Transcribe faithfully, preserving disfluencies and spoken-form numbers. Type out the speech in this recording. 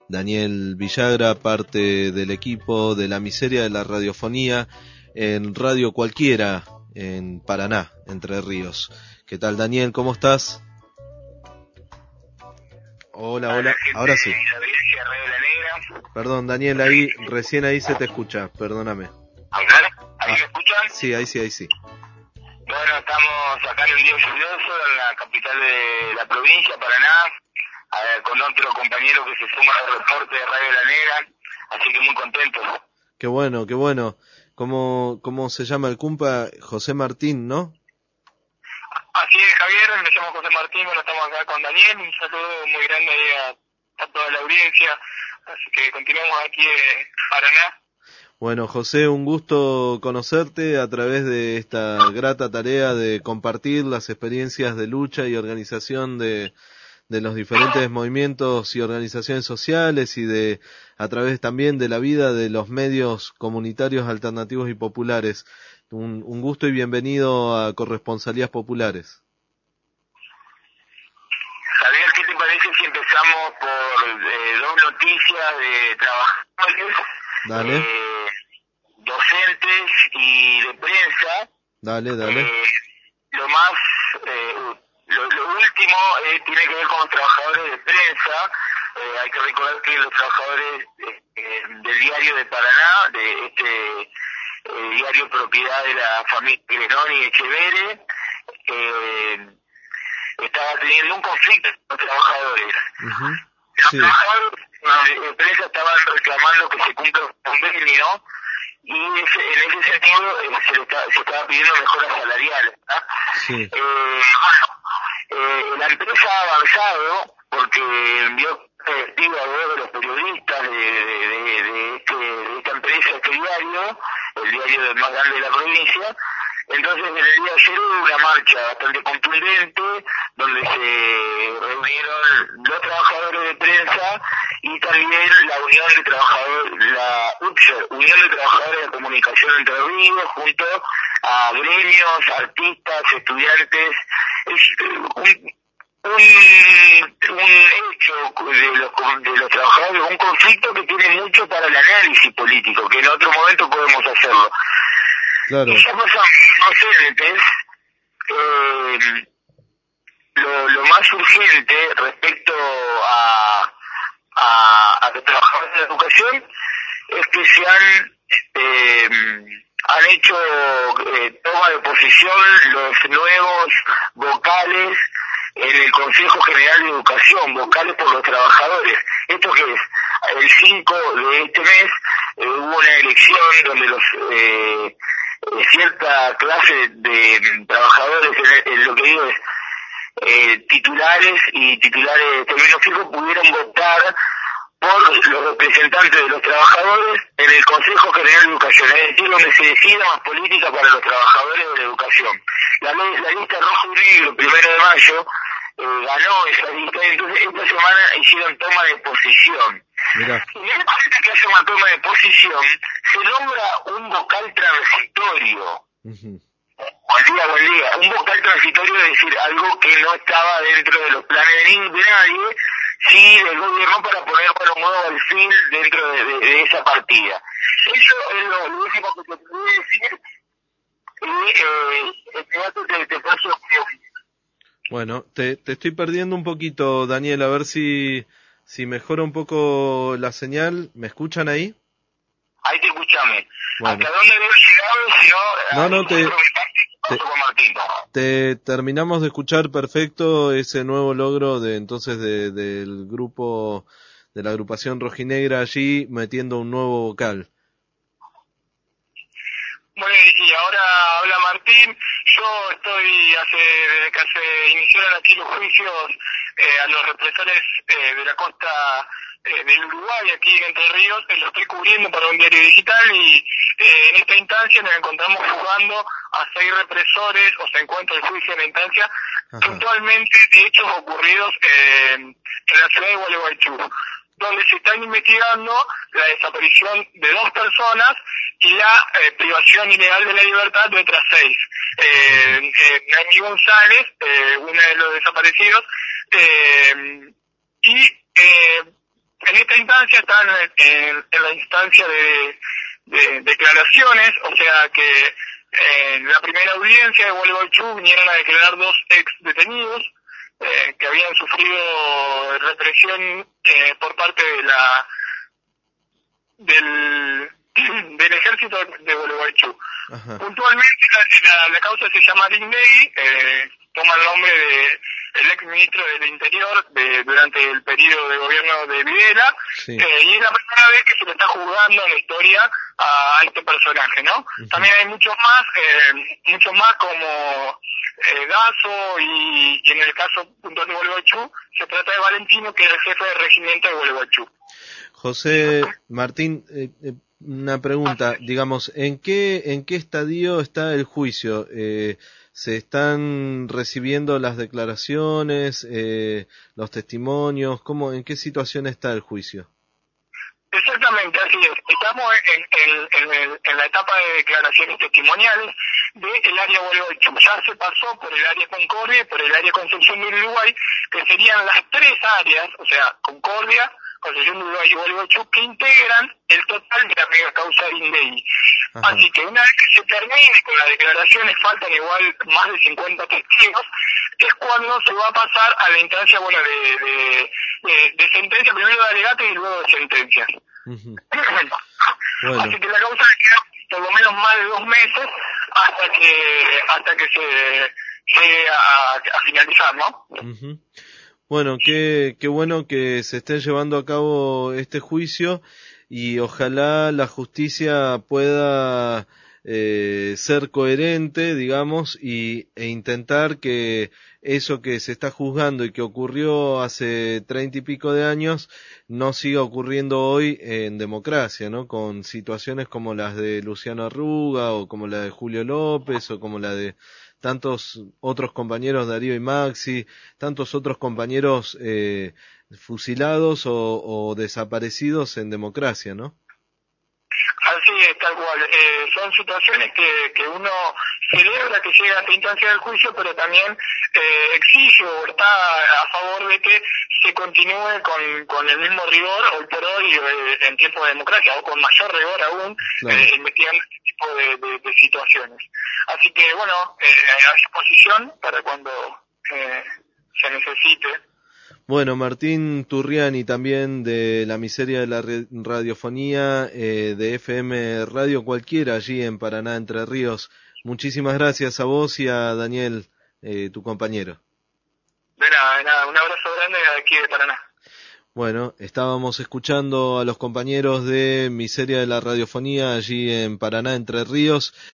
Daniel Villagra, parte del equipo de La Miseria de la Radiofonía en Radio Cualquiera, en Paraná, Entre Ríos. ¿Qué tal, Daniel? ¿Cómo estás? Hola, hola. Ahora sí. Perdón, Daniel, ahí, recién ahí se te escucha, perdóname. ¿Hablar? ¿Ahí me escuchan? Sí, ahí sí, ahí sí. Bueno, estamos acá en un día lluvioso en la capital de la provincia, Paraná, eh, con otro compañero que se suma al reporte de Radio La Negra, así que muy contentos. Qué bueno, qué bueno. ¿Cómo, cómo se llama el cumpa? José Martín, ¿no? Así es, Javier, me llamo José Martín, bueno, estamos acá con Daniel, un saludo muy grande ahí a, a toda la audiencia, así que continuamos aquí en Paraná. Bueno, José, un gusto conocerte a través de esta grata tarea de compartir las experiencias de lucha y organización de, de los diferentes movimientos y organizaciones sociales y de a través también de la vida de los medios comunitarios alternativos y populares. Un, un gusto y bienvenido a Corresponsalías Populares. Javier, ¿qué te parece si empezamos por eh, dos noticias de trabajadores? Dale. Eh, docentes y de prensa. Dale, dale. Eh, lo más, eh, lo, lo último eh, tiene que ver con los trabajadores de prensa. Eh, hay que recordar que los trabajadores eh, eh, del diario de Paraná, de este eh, diario propiedad de la familia Grenoni y Echeverre, eh, estaba teniendo un conflicto con los trabajadores. Uh-huh. Los sí. trabajadores de prensa estaban reclamando que se cumpla un convenio y ese, en ese sentido eh, se, le está, se estaba pidiendo mejoras salariales. Sí. Eh, bueno, eh, la empresa ha avanzado porque envió testigo a dos de los periodistas de, de, de, de, este, de esta empresa, este diario, el diario más grande de la provincia. Entonces, en el día de ayer hubo una marcha bastante contundente, donde se reunieron los trabajadores de prensa y también la Unión de Trabajadores, la U T S E R, Unión de Trabajadores de Comunicación Entre Ríos, junto a gremios, artistas, estudiantes. Es un, un, un hecho de los, de los trabajadores, un conflicto que tiene mucho para el análisis político, que en otro momento podemos hacerlo. Claro. Y ya pasamos docentes, eh, lo, lo más urgente respecto a, a, a los trabajadores de la educación es que se han, eh, han hecho eh, toma de posición los nuevos vocales en el Consejo General de Educación, vocales por los trabajadores. ¿Esto qué es? El cinco de este mes eh, hubo una elección donde los eh, cierta clase de trabajadores, en, en lo que digo es eh, titulares y titulares de términos fijos, pudieron votar por los representantes de los trabajadores en el Consejo General de Educación, es decir, donde se decida más política para los trabajadores de la educación. La, la lista rojo y negro, primero de mayo, eh, ganó esa lista, y entonces esta semana hicieron toma de posición. Mirá. Y en el momento que hace una toma de posición, se logra un vocal transitorio. Uh-huh. Buen día, buen día. Un vocal transitorio es decir, algo que no estaba dentro de los planes de, ni, de nadie, sí del gobierno, para poner bueno, un nuevo alfil dentro de, de, de esa partida. Eso es lo, lo último que te puedo decir. Y eh, el te, te paso. Bueno, te, te estoy perdiendo un poquito, Daniel, a ver si, si mejora un poco la señal. ¿Me escuchan ahí? Ahí te escuchame. Bueno. ¿Hasta dónde había llegado? Si no, no, no, te, te, te terminamos de escuchar perfecto ese nuevo logro de entonces de, del grupo, de la agrupación rojinegra allí, metiendo un nuevo vocal. Bueno, y ahora habla Martín. Yo estoy, hace desde que se iniciaron aquí los juicios eh, a los represores eh, de la costa eh, del Uruguay, aquí en Entre Ríos, eh, lo estoy cubriendo para un diario digital y eh, en esta instancia nos encontramos jugando a seis represores, o se encuentra el juicio en la instancia, puntualmente de hechos ocurridos eh, en la ciudad de Gualeguaychú, donde se están investigando la desaparición de dos personas y la eh, privación ilegal de la libertad de otras seis. Eh, eh, Nancy González, eh, una de los desaparecidos, eh, y eh, en esta instancia están en, en, en la instancia de, de declaraciones, o sea que en la primera audiencia de Gualeguaychú vinieron a declarar dos ex detenidos eh, que habían sufrido represión eh, por parte de la del del ejército de Gualeguaychú. Ajá. Puntualmente la, la, la causa se llama Lindegui, eh, toma el nombre de el ex ministro del Interior de, durante el periodo de gobierno de Videla, sí. eh, y es la primera vez que se le está juzgando en la historia a, a este personaje, ¿no? Uh-huh. También hay muchos más, eh, muchos más como eh, Dazo y, y en el caso puntual de Gualeguaychú se trata de Valentino, que es el jefe del regimiento de Gualeguaychú. José Martín, eh, eh, una pregunta, digamos, ¿en qué en qué estadio está el juicio? Eh, ¿Se están recibiendo las declaraciones, eh, los testimonios? ¿Cómo, en qué situación está el juicio? Exactamente, así es. Estamos en, en, en, el, en la etapa de declaraciones testimoniales del área Gualeguaychú. Ya se pasó por el área Concordia y por el área Concepción de Uruguay, que serían las tres áreas, o sea, Concordia, Concepción de Uruguay y Gualeguaychú, que integran el total de la mega causa Lindegui. Así que una vez que se termine con las declaraciones, faltan igual más de cincuenta testigos, es cuando se va a pasar a la instancia, bueno, de, de, de, de sentencia, primero de alegato y luego de sentencias. Uh-huh. Bueno. Así que la causa queda por lo menos más de dos meses hasta que hasta que se llegue a, a finalizar, ¿no? Uh-huh. Bueno, qué, qué bueno que se esté llevando a cabo este juicio y ojalá la justicia pueda eh, ser coherente, digamos, y, e intentar que eso que se está juzgando y que ocurrió hace treinta y pico de años no siga ocurriendo hoy en democracia, ¿no? Con situaciones como las de Luciano Arruga o como la de Julio López o como la de tantos otros compañeros, Darío y Maxi, tantos otros compañeros eh, fusilados o, o desaparecidos en democracia, ¿no? Así es, tal cual. Eh, son situaciones que, que uno celebra que llega a esta instancia del juicio, pero también eh, exige o está a favor de que se continúe con, con el mismo rigor hoy por hoy eh, en tiempo de democracia, o con mayor rigor aún, claro. eh, investigando este tipo de, de, de situaciones. Así que, bueno, eh, a disposición para cuando eh, se necesite. Bueno, Martín Turriani también de La Miseria de la Radiofonía, eh, de F M Radio Cualquiera, allí en Paraná, Entre Ríos. Muchísimas gracias a vos y a Daniel, eh, tu compañero. De nada, de nada. Un abrazo grande de aquí de Paraná. Bueno, estábamos escuchando a los compañeros de Miseria de la Radiofonía allí en Paraná, Entre Ríos.